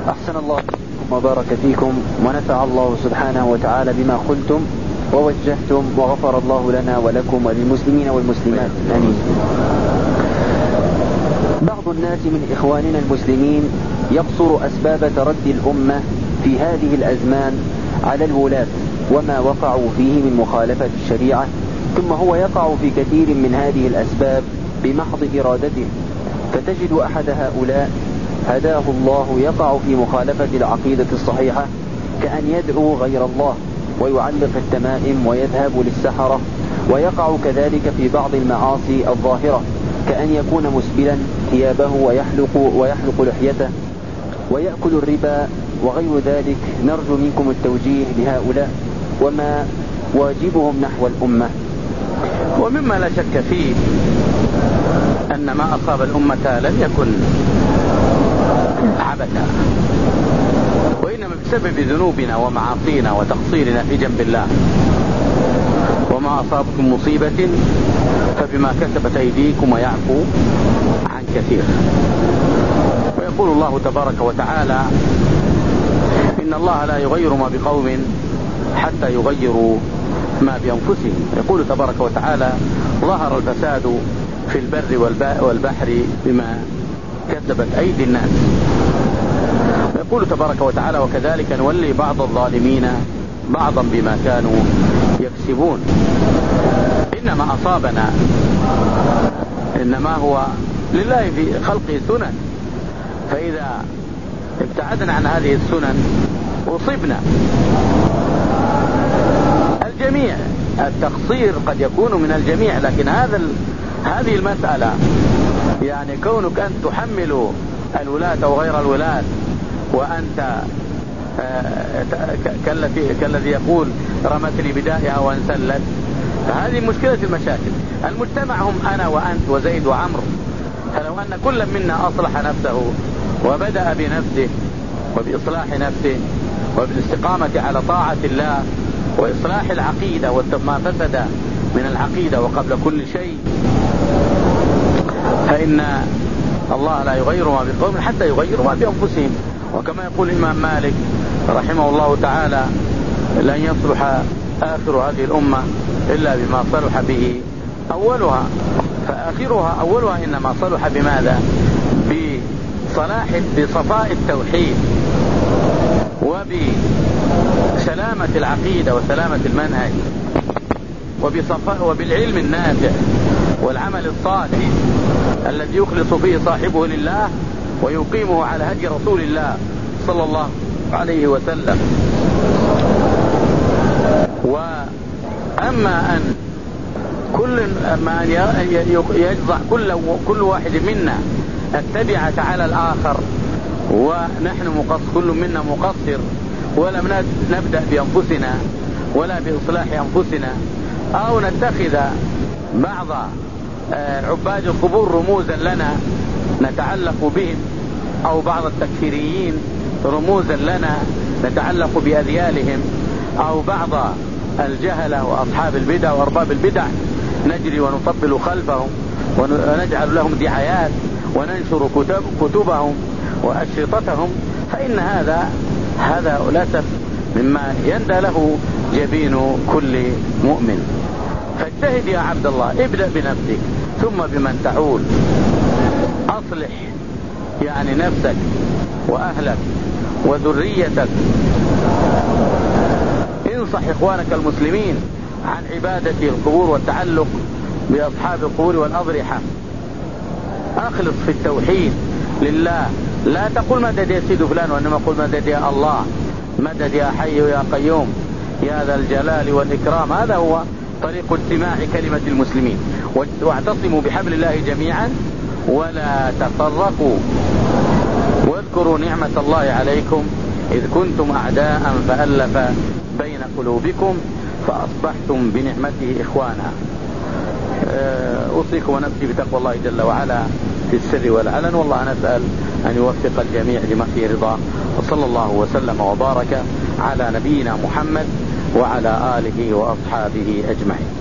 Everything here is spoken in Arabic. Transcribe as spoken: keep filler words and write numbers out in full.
أحسن الله وبارك فيكم ونفع الله سبحانه وتعالى بما قلتم ووجهتم وغفر الله لنا ولكم وللمسلمين والمسلمات آمين. بعض الناس من إخواننا المسلمين يقصر أسباب تردي الأمة في هذه الأزمان على الولاة وما وقعوا فيه من مخالفة الشريعة، ثم هو يقع في كثير من هذه الأسباب بمحض إرادته، فتجد أحد هؤلاء هداه الله يقع في مخالفة العقيدة الصحيحة كأن يدعو غير الله ويعلق التمائم ويذهب للسحرة، ويقع كذلك في بعض المعاصي الظاهرة كأن يكون مسبلا ثيابه ويحلق, ويحلق لحيته ويأكل الربا وغير ذلك. نرجو منكم التوجيه لهؤلاء وما واجبهم نحو الأمة. ومما لا شك فيه أن ما أصاب الأمة لم يكن عبثا، وإنما بسبب ذنوبنا ومعاصينا وتقصيرنا في جنب الله. وما أصابكم مصيبة فبما كسبت أيديكم ويعفو عن كثير. ويقول الله تبارك وتعالى: إن الله لا يغير ما بقوم حتى يغيروا ما بأنفسهم. يقول تبارك وتعالى: ظهر الفساد في البر والبحر بما كسبت أيدي الناس. يقول تبارك وتعالى: وكذلك نولي بعض الظالمين بعضا بما كانوا يكسبون. إنما أصابنا إنما هو لله في خلقه سنن، فإذا ابتعدنا عن هذه السنن أصبنا. الجميع التقصير قد يكون من الجميع، لكن هذا هذه المسألة يعني كونك أن تحمل الولاة وغير الولاة وأنت كالذي يقول رمتني بدائها وانسلت، فهذه مشكلة المشاكل. المجتمع هم أنا وأنت وزيد وعمرو، فلو أن كل منا أصلح نفسه وبدأ بنفسه وبإصلاح نفسه وبالاستقامة على طاعة الله وإصلاح العقيدة وما فسد من العقيدة وقبل كل شيء، فإن الله لا يغير ما بقوم حتى يغيروا ما بأنفسهم. وكما يقول الإمام مالك رحمه الله تعالى: لن يصلح آخر هذه الأمة إلا بما صلح به أولها، فآخرها أولها إنما صلح بماذا؟ بصلاح بصفاء التوحيد وبسلامة العقيدة وسلامة المنهج وبصفاء وبالعلم النافع والعمل الصالح الذي يخلص فيه صاحبه لله ويقيمه على هدي رسول الله صلى الله عليه وسلم. وأما أن كل ما يجزع كل كل واحد منا التبعة على الآخر ونحن مقصر، كل منا مقصر ولم نبدأ بأنفسنا ولا بإصلاح أنفسنا، أو نتخذ بعض عباد القبور رموزا لنا نتعلق بهم، أو بعض التكفيريين رموزا لنا نتعلق بأذيالهم، أو بعض الجهلة وأصحاب البدع وأرباب البدع نجري ونطبل خلفهم ونجعل لهم دعايات وننشر كتب كتبهم وأشرطتهم، فإن هذا هذا للأسف مما يندى له جبين كل مؤمن. فاجتهد يا عبد الله، ابدأ بنفسك ثم بمن تعول، أصلح يعني نفسك وأهلك وذريتك، انصح إخوانك المسلمين عن عبادة القبور والتعلق بأصحاب القبور والأضرحة، أخلص في التوحيد لله، لا تقول مدد يا سيد فلان، وإنما قل مدد يا الله، مدد يا حي يا قيوم يا ذا الجلال والإكرام. هذا هو طريق اجتماع كلمة المسلمين. واعتصموا بحبل الله جميعا ولا تفرقوا، واذكروا نعمة الله عليكم إذ كنتم أعداء فألف بين قلوبكم فأصبحتم بنعمته إخوانا. أوصيكم ونفسي بتقوى الله جل وعلا في السر والعلن، والله نسأل أن يوفق الجميع لما فيه رضاه. وصلى الله وسلم وبارك على نبينا محمد وعلى آله وأصحابه أجمعين.